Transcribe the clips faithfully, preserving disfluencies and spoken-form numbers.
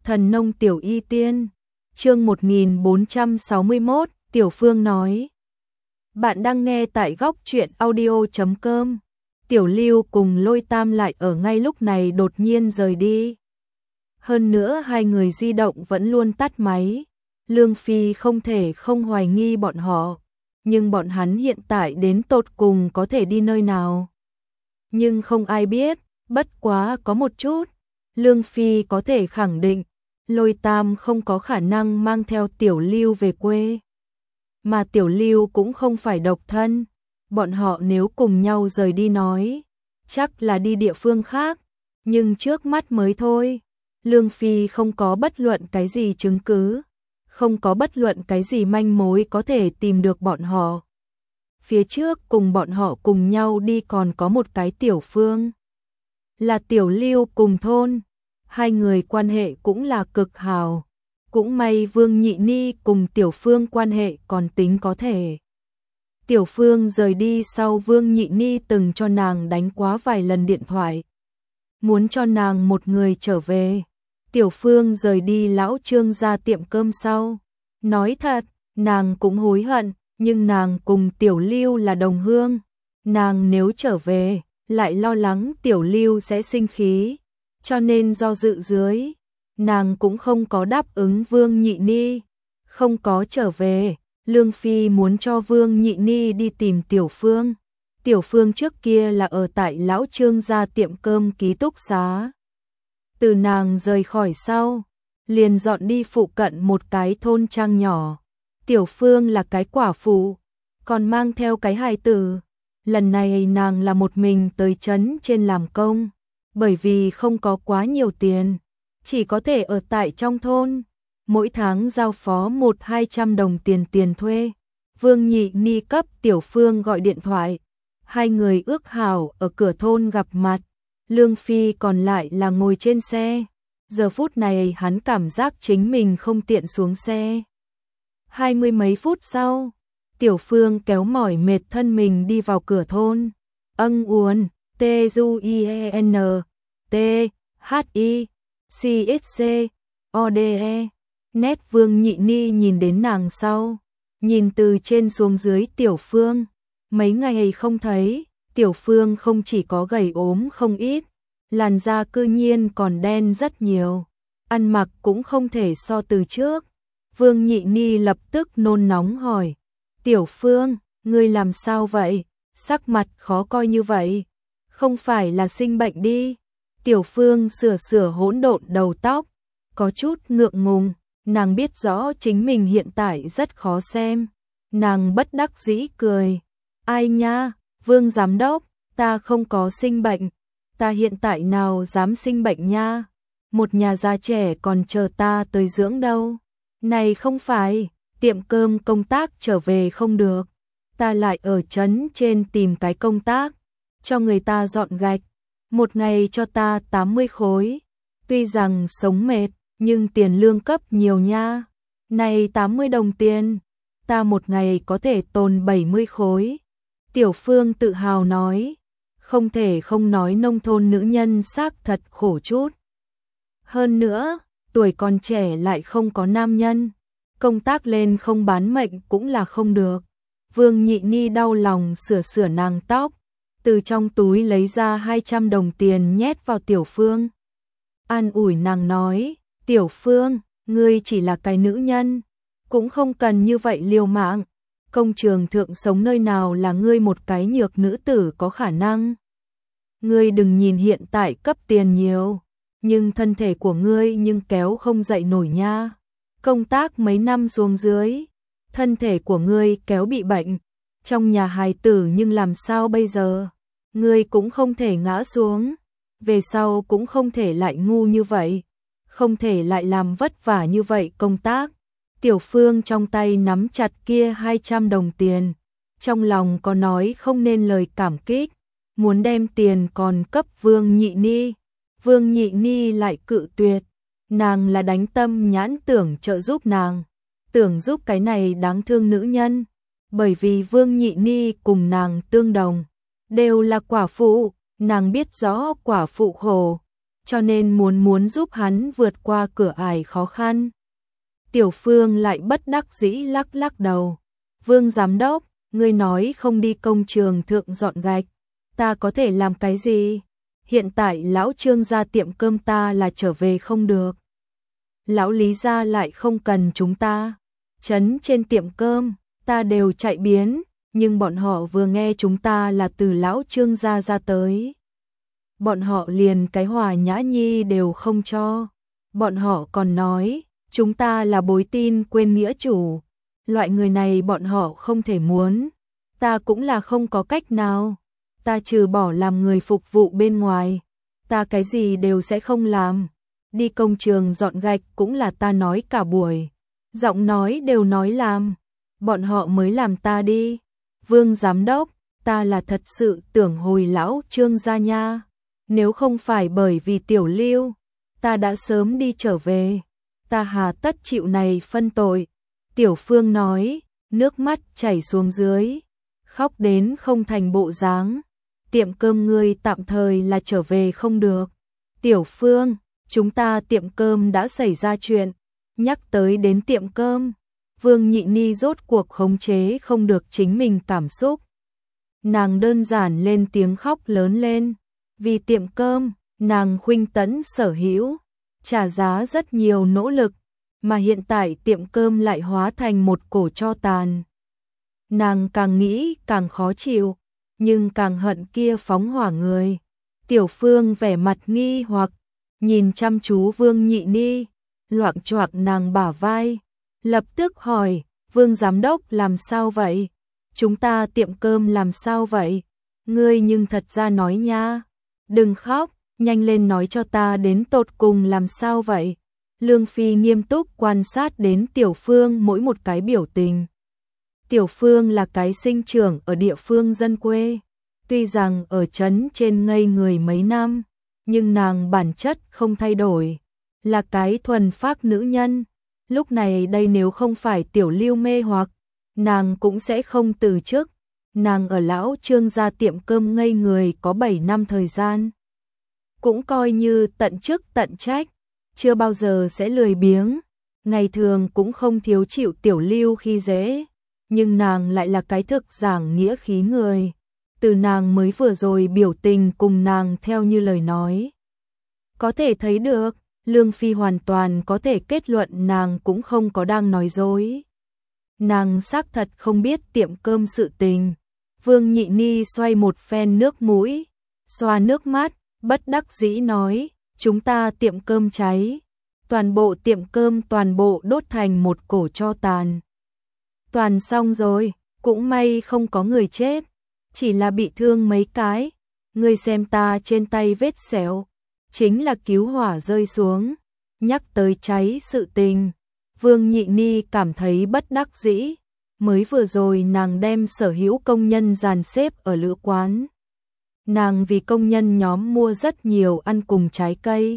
Thần nông tiểu y tiên, chương một nghìn bốn trăm sáu mươi mốt, Tiểu Phương nói. Bạn đang nghe tại góc truyện audio chấm com. Tiểu Lưu cùng Lôi Tam lại ở ngay lúc này đột nhiên rời đi. Hơn nữa hai người di động vẫn luôn tắt máy. Lương Phi không thể không hoài nghi bọn họ, nhưng bọn hắn hiện tại đến tột cùng có thể đi nơi nào. Nhưng không ai biết, bất quá có một chút, Lương Phi có thể khẳng định, Lôi Tam không có khả năng mang theo Tiểu Lưu về quê. Mà Tiểu Lưu cũng không phải độc thân, bọn họ nếu cùng nhau rời đi nói, chắc là đi địa phương khác, nhưng trước mắt mới thôi. Lương Phi không có bất luận cái gì chứng cứ, không có bất luận cái gì manh mối có thể tìm được bọn họ. Phía trước cùng bọn họ cùng nhau đi còn có một cái Tiểu Phương, là Tiểu Lưu cùng thôn, hai người quan hệ cũng là cực hào. Cũng may Vương Nhị Ni cùng Tiểu Phương quan hệ còn tính có thể. Tiểu Phương rời đi sau Vương Nhị Ni từng cho nàng đánh quá vài lần điện thoại, muốn cho nàng một người trở về. Tiểu Phương rời đi lão Trương ra tiệm cơm sau, nói thật, nàng cũng hối hận, nhưng nàng cùng Tiểu Lưu là đồng hương, nàng nếu trở về, lại lo lắng Tiểu Lưu sẽ sinh khí, cho nên do dự dưới, nàng cũng không có đáp ứng Vương Nhị Ni, không có trở về. Lương Phi muốn cho Vương Nhị Ni đi tìm Tiểu Phương. Tiểu Phương trước kia là ở tại lão Trương gia tiệm cơm ký túc xá. Từ nàng rời khỏi sau, liền dọn đi phụ cận một cái thôn trang nhỏ. Tiểu Phương là cái quả phụ, còn mang theo cái hài tử. Lần này nàng là một mình tới trấn trên làm công, bởi vì không có quá nhiều tiền, chỉ có thể ở tại trong thôn, mỗi tháng giao phó một hai trăm đồng tiền tiền thuê. Vương Nhị Ni cấp Tiểu Phương gọi điện thoại, hai người ước hảo ở cửa thôn gặp mặt. Lương Phi còn lại là ngồi trên xe, giờ phút này hắn cảm giác chính mình không tiện xuống xe. Hai mươi mấy phút sau, Tiểu Phương kéo mỏi mệt thân mình đi vào cửa thôn. Âng uốn, T U I E N, T H I C S C O D E. Nét Vương Nhị Ni nhìn đến nàng sau, nhìn từ trên xuống dưới Tiểu Phương. Mấy ngày không thấy, Tiểu Phương không chỉ có gầy ốm không ít, làn da cư nhiên còn đen rất nhiều, ăn mặc cũng không thể so từ trước. Vương Nhị Ni lập tức nôn nóng hỏi, Tiểu Phương, ngươi làm sao vậy? Sắc mặt khó coi như vậy, không phải là sinh bệnh đi? Tiểu Phương sửa sửa hỗn độn đầu tóc, có chút ngượng ngùng, nàng biết rõ chính mình hiện tại rất khó xem. Nàng bất đắc dĩ cười, ai nha, Vương giám đốc, ta không có sinh bệnh, ta hiện tại nào dám sinh bệnh nha, một nhà già trẻ còn chờ ta tới dưỡng đâu. Này không phải, tiệm cơm công tác trở về không được, ta lại ở trấn trên tìm cái công tác, cho người ta dọn gạch, một ngày cho ta tám mươi khối, tuy rằng sống mệt, nhưng tiền lương cấp nhiều nha, này tám mươi đồng tiền, ta một ngày có thể tồn bảy mươi khối. Tiểu Phương tự hào nói, không thể không nói nông thôn nữ nhân xác thật khổ chút. Hơn nữa, tuổi còn trẻ lại không có nam nhân, công tác lên không bán mệnh cũng là không được. Vương Nhị Ni đau lòng sửa sửa nàng tóc, từ trong túi lấy ra hai trăm đồng tiền nhét vào Tiểu Phương. An ủi nàng nói, Tiểu Phương, ngươi chỉ là cái nữ nhân, cũng không cần như vậy liều mạng. Công trường thượng sống nơi nào là ngươi một cái nhược nữ tử có khả năng. Ngươi đừng nhìn hiện tại cấp tiền nhiều, nhưng thân thể của ngươi nhưng kéo không dậy nổi nha. Công tác mấy năm xuống dưới, thân thể của ngươi kéo bị bệnh, trong nhà hài tử nhưng làm sao bây giờ? Ngươi cũng không thể ngã xuống, về sau cũng không thể lại ngu như vậy, không thể lại làm vất vả như vậy công tác. Tiểu Phương trong tay nắm chặt kia hai trăm đồng tiền, trong lòng có nói không nên lời cảm kích, muốn đem tiền còn cấp Vương Nhị Ni. Vương Nhị Ni lại cự tuyệt, nàng là đánh tâm nhãn tưởng trợ giúp nàng, tưởng giúp cái này đáng thương nữ nhân, bởi vì Vương Nhị Ni cùng nàng tương đồng, đều là quả phụ, nàng biết rõ quả phụ khổ, cho nên muốn muốn giúp hắn vượt qua cửa ải khó khăn. Tiểu Phương lại bất đắc dĩ lắc lắc đầu. Vương giám đốc, ngươi nói không đi công trường thượng dọn gạch, ta có thể làm cái gì? Hiện tại lão Trương gia tiệm cơm ta là trở về không được. Lão Lý gia lại không cần chúng ta. Trấn trên tiệm cơm, ta đều chạy biến, nhưng bọn họ vừa nghe chúng ta là từ lão Trương gia ra tới. Bọn họ liền cái Hòa Nhã Nhi đều không cho. Bọn họ còn nói, chúng ta là bối tin quên nghĩa chủ. Loại người này bọn họ không thể muốn. Ta cũng là không có cách nào. Ta trừ bỏ làm người phục vụ bên ngoài, ta cái gì đều sẽ không làm. Đi công trường dọn gạch cũng là ta nói cả buổi. Giọng nói đều nói làm. Bọn họ mới làm ta đi. Vương giám đốc, ta là thật sự tưởng hồi lão Trương gia nha. Nếu không phải bởi vì Tiểu Lưu, ta đã sớm đi trở về. Ta hà tất chịu này phân tội. Tiểu Phương nói, nước mắt chảy xuống dưới, khóc đến không thành bộ dáng. Tiệm cơm ngươi tạm thời là trở về không được. Tiểu Phương, chúng ta tiệm cơm đã xảy ra chuyện. Nhắc tới đến tiệm cơm, Vương Nhị Ni rốt cuộc khống chế không được chính mình cảm xúc. Nàng đơn giản lên tiếng khóc lớn lên. Vì tiệm cơm, nàng khuynh tẫn sở hữu, trả giá rất nhiều nỗ lực, mà hiện tại tiệm cơm lại hóa thành một cổ tro tàn. Nàng càng nghĩ càng khó chịu, nhưng càng hận kia phóng hỏa người. Tiểu Phương vẻ mặt nghi hoặc, nhìn chăm chú Vương Nhị Ni, loạng choạng nàng bả vai, lập tức hỏi, Vương giám đốc làm sao vậy? Chúng ta tiệm cơm làm sao vậy? Ngươi nhưng thật ra nói nha. Đừng khóc, nhanh lên nói cho ta đến tột cùng làm sao vậy? Lương Phi nghiêm túc quan sát đến Tiểu Phương mỗi một cái biểu tình. Tiểu Phương là cái sinh trưởng ở địa phương dân quê, tuy rằng ở trấn trên ngây người mấy năm, nhưng nàng bản chất không thay đổi, là cái thuần phác nữ nhân. Lúc này đây nếu không phải Tiểu Lưu mê hoặc, nàng cũng sẽ không từ chức. Nàng ở lão Trương gia tiệm cơm ngây người có bảy năm thời gian, cũng coi như tận chức tận trách, chưa bao giờ sẽ lười biếng, ngày thường cũng không thiếu chịu Tiểu Lưu khi dễ, nhưng nàng lại là cái thực giảng nghĩa khí người. Từ nàng mới vừa rồi biểu tình cùng nàng theo như lời nói, có thể thấy được, Lương Phi hoàn toàn có thể kết luận nàng cũng không có đang nói dối. Nàng xác thật không biết tiệm cơm sự tình. Vương Nhị Ni xoay một phen nước mũi, xoa nước mắt, bất đắc dĩ nói, chúng ta tiệm cơm cháy, toàn bộ tiệm cơm toàn bộ đốt thành một cổ tro tàn. Toàn xong rồi, cũng may không có người chết, chỉ là bị thương mấy cái. Ngươi xem ta trên tay vết sẹo, chính là cứu hỏa rơi xuống. Nhắc tới cháy sự tình, Vương Nhị Ni cảm thấy bất đắc dĩ. Mới vừa rồi nàng đem sở hữu công nhân dàn xếp ở lữ quán. Nàng vì công nhân nhóm mua rất nhiều ăn cùng trái cây.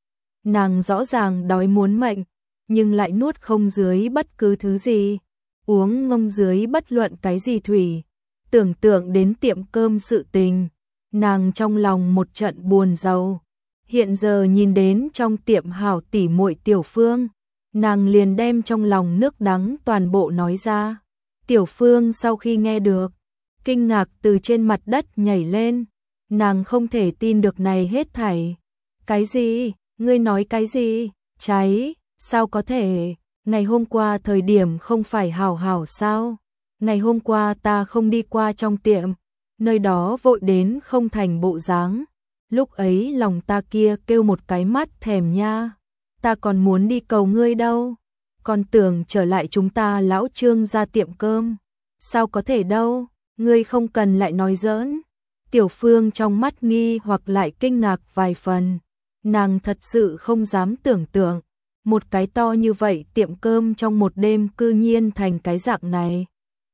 Nàng rõ ràng đói muốn mệnh, nhưng lại nuốt không dưới bất cứ thứ gì, uống ngông dưới bất luận cái gì thủy. Tưởng tượng đến tiệm cơm sự tình, nàng trong lòng một trận buồn rầu. Hiện giờ nhìn đến trong tiệm hảo tỉ muội Tiểu Phương, nàng liền đem trong lòng nước đắng toàn bộ nói ra. Tiểu Phương sau khi nghe được, kinh ngạc từ trên mặt đất nhảy lên, nàng không thể tin được này hết thảy. Cái gì? Ngươi nói cái gì? Cháy? Sao có thể? Ngày hôm qua thời điểm không phải hảo hảo sao? Ngày hôm qua ta không đi qua trong tiệm, nơi đó vội đến không thành bộ dáng. Lúc ấy lòng ta kia kêu một cái mắt thèm nha. Ta còn muốn đi cầu ngươi đâu. Còn tưởng trở lại chúng ta lão Trương ra tiệm cơm. Sao có thể đâu, ngươi không cần lại nói giỡn. Tiểu Phương trong mắt nghi hoặc lại kinh ngạc vài phần. Nàng thật sự không dám tưởng tượng, một cái to như vậy tiệm cơm trong một đêm cư nhiên thành cái dạng này.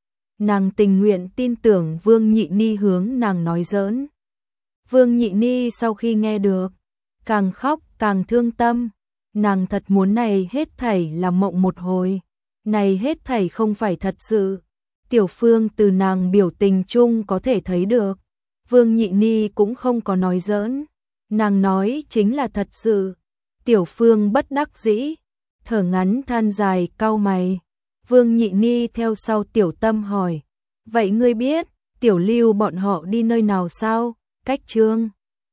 Nàng tình nguyện tin tưởng Vương Nhị Ni hướng nàng nói giỡn. Vương Nhị Ni sau khi nghe được, càng khóc càng thương tâm. Nàng thật muốn này hết thảy là mộng một hồi, này hết thảy không phải thật sự. Tiểu Phương từ nàng biểu tình chung có thể thấy được, Vương Nhị Ni cũng không có nói giỡn. Nàng nói chính là thật sự. Tiểu Phương bất đắc dĩ, thở ngắn than dài cau mày. Vương Nhị Ni theo sau Tiểu Tâm hỏi, vậy ngươi biết Tiểu Lưu bọn họ đi nơi nào sao? Cách Trương